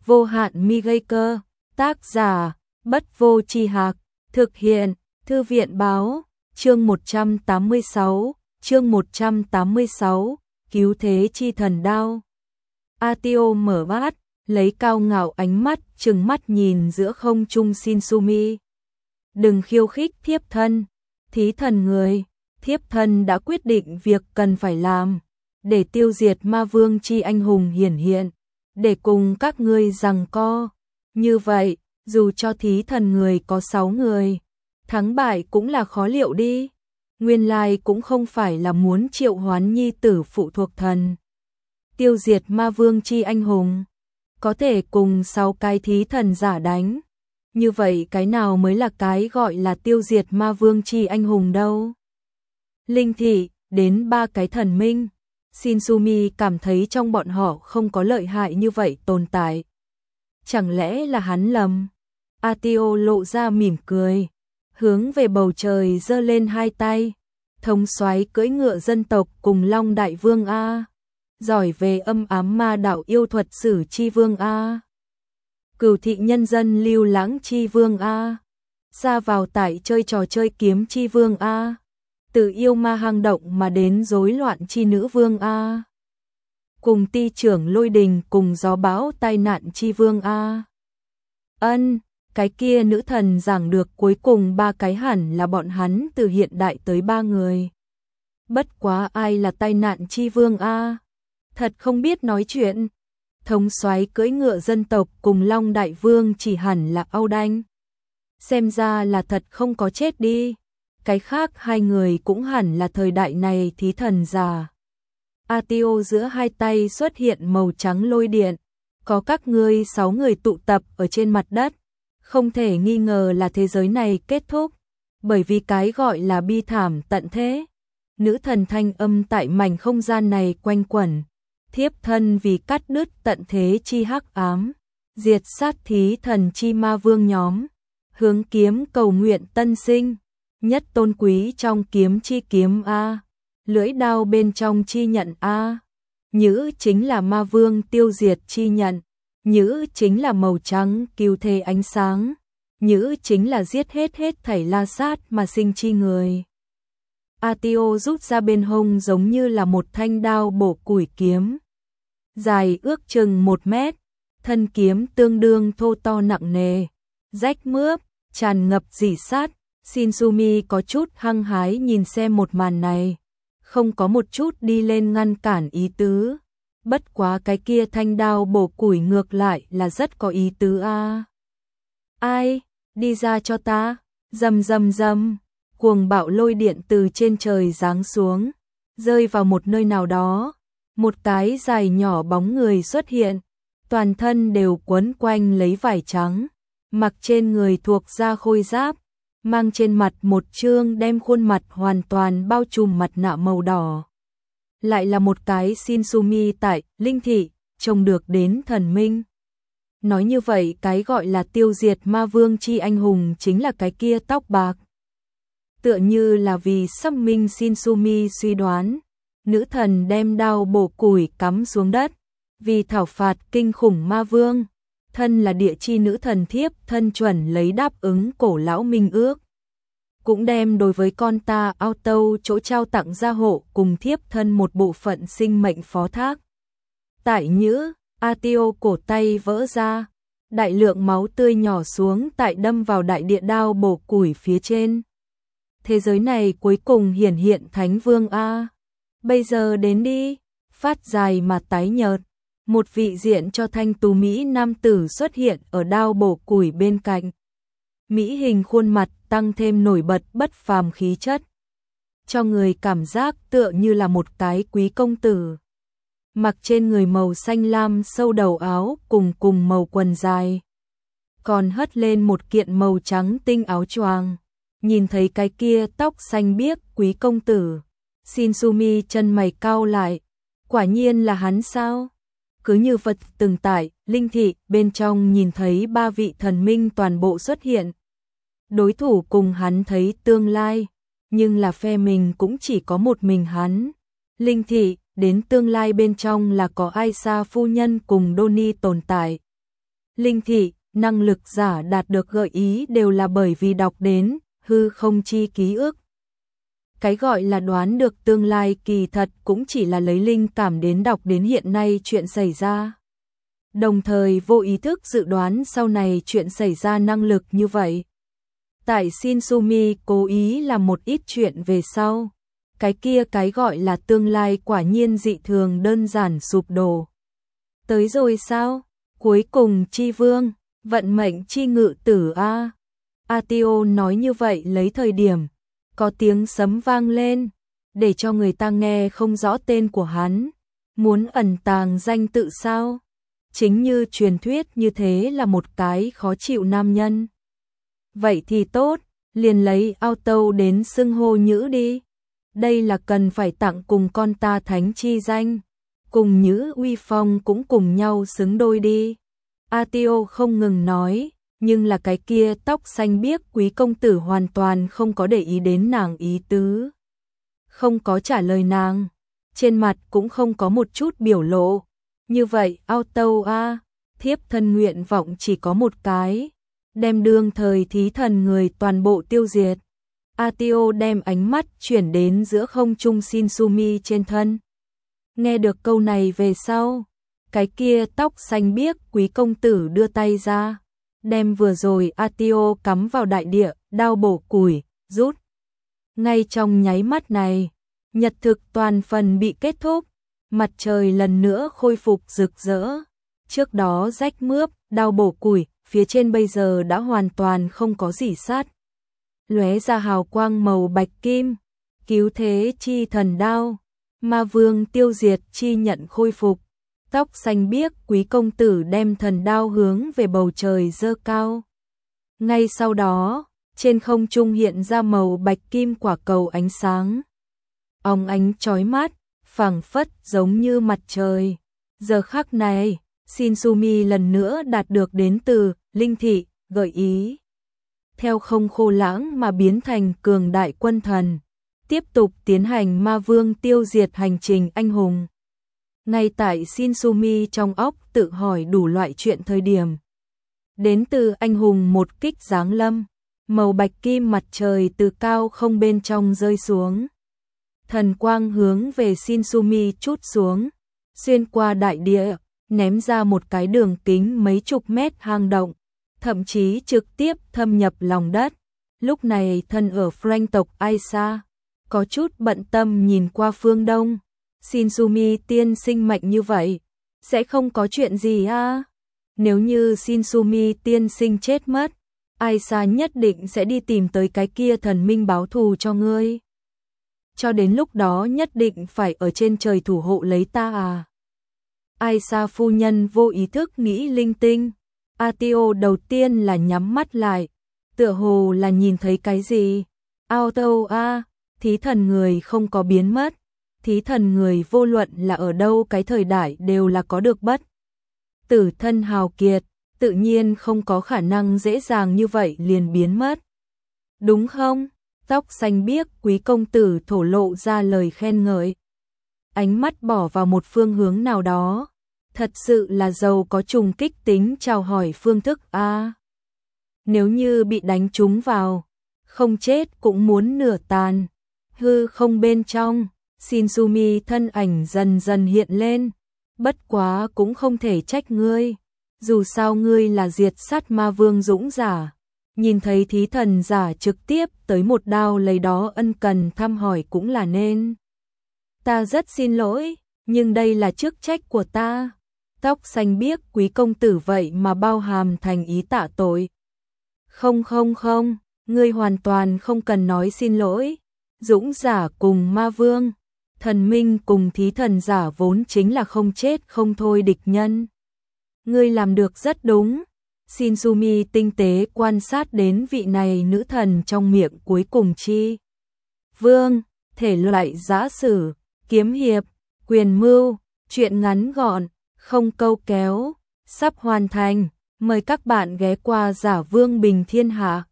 Vô hạn mi gây cơ, tác giả, Bất Vô Chi Hạc, thực hiện, Thư viện báo, chương 186, cứu thế chi thần đao. Atio mở bát, lấy cao ngạo ánh mắt, trừng mắt nhìn giữa không trung Shinsumi. Đừng khiêu khích thiếp thân, thí thần người, thiếp thân đã quyết định việc cần phải làm, để tiêu diệt ma vương chi anh hùng hiển hiện, để cùng các ngươi giằng co. Như vậy, dù cho thí thần người có 6 người, thắng bại cũng là khó liệu đi. Nguyên lai cũng không phải là muốn triệu hoán nhi tử phụ thuộc thần. Tiêu diệt ma vương chi anh hùng, có thể cùng 6 cái thí thần giả đánh. Như vậy cái nào mới là cái gọi là tiêu diệt ma vương chi anh hùng đâu? Linh thị, đến 3 cái thần minh. Shinsumi cảm thấy trong bọn họ không có lợi hại như vậy tồn tại. Chẳng lẽ là hắn lầm? Atio lộ ra mỉm cười, hướng về bầu trời giơ lên 2 tay. Thống soái cưỡi ngựa dân tộc cùng Long Đại Vương A. Giỏi về âm ám ma đạo yêu thuật sử chi vương A. Cửu thị nhân dân lưu lãng chi vương A. Ra vào tại chơi trò chơi kiếm chi vương A. Từ yêu ma hang động mà đến rối loạn chi nữ vương A. Cùng ti trưởng lôi đình cùng gió bão tai nạn chi vương A. Cái kia nữ thần giảng được cuối cùng 3 cái hẳn là bọn hắn từ hiện đại tới 3 người. Bất quá ai là tai nạn chi vương A? Thật không biết nói chuyện. Thống soái cưỡi ngựa dân tộc cùng Long Đại Vương chỉ hẳn là Âu Đanh. Xem ra là thật không có chết đi. Cái khác 2 người cũng hẳn là thời đại này thí thần già. Atio giữa 2 tay xuất hiện màu trắng lôi điện. Có các ngươi 6 người tụ tập ở trên mặt đất. Không thể nghi ngờ là thế giới này kết thúc. Bởi vì cái gọi là bi thảm tận thế. Nữ thần thanh âm tại mảnh không gian này quanh quẩn. Thiếp thân vì cắt đứt tận thế chi hắc ám, diệt sát thí thần chi ma vương nhóm, hướng kiếm cầu nguyện tân sinh, nhất tôn quý trong kiếm chi kiếm A, lưỡi đao bên trong chi nhận A. Nhữ chính là ma vương tiêu diệt chi nhận, nhữ chính là màu trắng cứu thế ánh sáng, nhữ chính là giết hết thảy la sát mà sinh chi người. Atio rút ra bên hông giống như là một thanh đao bổ củi kiếm. Dài ước chừng 1 mét, thân kiếm tương đương thô to nặng nề, rách mướp, tràn ngập rỉ sát. Shinsumi có chút hăng hái nhìn xem một màn này, không có một chút đi lên ngăn cản ý tứ. Bất quá cái kia thanh đao bổ củi ngược lại là rất có ý tứ a. Ai, đi ra cho ta, rầm rầm rầm, cuồng bạo lôi điện từ trên trời giáng xuống, rơi vào một nơi nào đó. Một cái dài nhỏ bóng người xuất hiện, toàn thân đều quấn quanh lấy vải trắng, mặc trên người thuộc da khôi giáp, mang trên mặt một trương đem khuôn mặt hoàn toàn bao trùm mặt nạ màu đỏ. Lại là một cái Shinsumi tại Linh thị, trông được đến thần minh. Nói như vậy cái gọi là tiêu diệt ma vương chi anh hùng chính là cái kia tóc bạc. Tựa như là vì sắp minh Shinsumi suy đoán. Nữ thần đem đao bổ củi cắm xuống đất, vì thảo phạt kinh khủng ma vương, thân là địa chi nữ thần thiếp thân chuẩn lấy đáp ứng cổ lão minh ước. Cũng đem đối với con ta ao tâu chỗ trao tặng gia hộ cùng thiếp thân một bộ phận sinh mệnh phó thác. Tại nhữ, Atio cổ tay vỡ ra, đại lượng máu tươi nhỏ xuống tại đâm vào đại địa đao bổ củi phía trên. Thế giới này cuối cùng hiển hiện Thánh Vương A. Bây giờ đến đi, phát dài mà tái nhợt, một vị diện cho thanh tú Mỹ nam tử xuất hiện ở đao bổ củi bên cạnh. Mỹ hình khuôn mặt tăng thêm nổi bật bất phàm khí chất, cho người cảm giác tựa như là một cái quý công tử. Mặc trên người màu xanh lam sâu đầu áo cùng màu quần dài, còn hất lên một kiện màu trắng tinh áo choàng. Nhìn thấy cái kia tóc xanh biếc quý công tử, Shinsumi chân mày cau lại, quả nhiên là hắn sao? Cứ như vật từng tại, Linh thị bên trong nhìn thấy 3 vị thần minh toàn bộ xuất hiện. Đối thủ cùng hắn thấy tương lai, nhưng là phe mình cũng chỉ có một mình hắn. Linh thị, đến tương lai bên trong là có Aisa phu nhân cùng Donnie tồn tại. Linh thị, năng lực giả đạt được gợi ý đều là bởi vì đọc đến hư không chi ký ức. Cái gọi là đoán được tương lai kỳ thật cũng chỉ là lấy linh cảm đến đọc đến hiện nay chuyện xảy ra. Đồng thời vô ý thức dự đoán sau này chuyện xảy ra năng lực như vậy. Tại Shinsumi cố ý làm một ít chuyện về sau. Cái kia cái gọi là tương lai quả nhiên dị thường đơn giản sụp đổ. Tới rồi sao? Cuối cùng chi vương, vận mệnh chi ngự tử a. Atio nói như vậy lấy thời điểm. Có tiếng sấm vang lên, để cho người ta nghe không rõ tên của hắn. Muốn ẩn tàng danh tự sao? Chính như truyền thuyết như thế là một cái khó chịu nam nhân. Vậy thì tốt, liền lấy auto đến xưng hô nhữ đi. Đây là cần phải tặng cùng con ta thánh chi danh. Cùng nhữ uy phong cũng cùng nhau xứng đôi đi. Atio không ngừng nói, nhưng là cái kia tóc xanh biếc quý công tử hoàn toàn không có để ý đến nàng ý tứ. Không có trả lời nàng, trên mặt cũng không có một chút biểu lộ. Như vậy, auto a, thiếp thân nguyện vọng chỉ có một cái, đem đương thời thí thần người toàn bộ tiêu diệt. Atio đem ánh mắt chuyển đến giữa không trung Shinsumi trên thân. Nghe được câu này về sau, cái kia tóc xanh biếc quý công tử đưa tay ra, đem vừa rồi Atio cắm vào đại địa, đao bổ củi, rút. Ngay trong nháy mắt này, nhật thực toàn phần bị kết thúc, mặt trời lần nữa khôi phục rực rỡ. Trước đó rách mướp, đao bổ củi, phía trên bây giờ đã hoàn toàn không có gì sát. Lóe ra hào quang màu bạch kim, cứu thế chi thần đao, ma vương tiêu diệt chi nhận khôi phục. Tóc xanh biếc quý công tử đem thần đao hướng về bầu trời giơ cao. Ngay sau đó, trên không trung hiện ra màu bạch kim quả cầu ánh sáng. Óng ánh chói mắt, phảng phất giống như mặt trời. Giờ khắc này, Shinsumi lần nữa đạt được đến từ linh thị, gợi ý. Theo không khô lãng mà biến thành cường đại quân thần. Tiếp tục tiến hành ma vương tiêu diệt hành trình anh hùng. Ngay tại Shinsumi trong óc tự hỏi đủ loại chuyện thời điểm. Đến từ anh hùng một kích giáng lâm, màu bạch kim mặt trời từ cao không bên trong rơi xuống. Thần quang hướng về Shinsumi chút xuống, xuyên qua đại địa, ném ra một cái đường kính mấy chục mét hang động, thậm chí trực tiếp thâm nhập lòng đất. Lúc này thân ở Frank tộc Aisa, có chút bận tâm nhìn qua phương đông. Shinsumi tiên sinh mạnh như vậy, sẽ không có chuyện gì à? Nếu như Shinsumi tiên sinh chết mất, Aisa nhất định sẽ đi tìm tới cái kia thần minh báo thù cho ngươi. Cho đến lúc đó nhất định phải ở trên trời thủ hộ lấy ta à? Aisa phu nhân vô ý thức nghĩ linh tinh. Atio đầu tiên là nhắm mắt lại, tựa hồ là nhìn thấy cái gì. Auto a, thí thần người không có biến mất. Thí thần người vô luận là ở đâu cái thời đại đều là có được bất tử thân hào kiệt, tự nhiên không có khả năng dễ dàng như vậy liền biến mất. Đúng không? Tóc xanh biếc quý công tử thổ lộ ra lời khen ngợi. Ánh mắt bỏ vào một phương hướng nào đó. Thật sự là giàu có trùng kích tính chào hỏi phương thức a. Nếu như bị đánh trúng vào, không chết cũng muốn nửa tàn. Hư không bên trong, Shinsumi thân ảnh dần dần hiện lên. Bất quá cũng không thể trách ngươi. Dù sao ngươi là diệt sát ma vương dũng giả. Nhìn thấy thí thần giả trực tiếp tới một đao lấy đó ân cần thăm hỏi cũng là nên. Ta rất xin lỗi, nhưng đây là chức trách của ta. Tóc xanh biếc quý công tử vậy mà bao hàm thành ý tạ tội. Không, ngươi hoàn toàn không cần nói xin lỗi. Dũng giả cùng ma vương, thần minh cùng thí thần giả vốn chính là không chết không thôi địch nhân. Ngươi làm được rất đúng. Shinsumi tinh tế quan sát đến vị này nữ thần trong miệng cuối cùng chi. Vương, thể loại giã sử, kiếm hiệp, quyền mưu, truyện ngắn gọn, không câu kéo, sắp hoàn thành. Mời các bạn ghé qua Giả Vương Bình Thiên Hạ.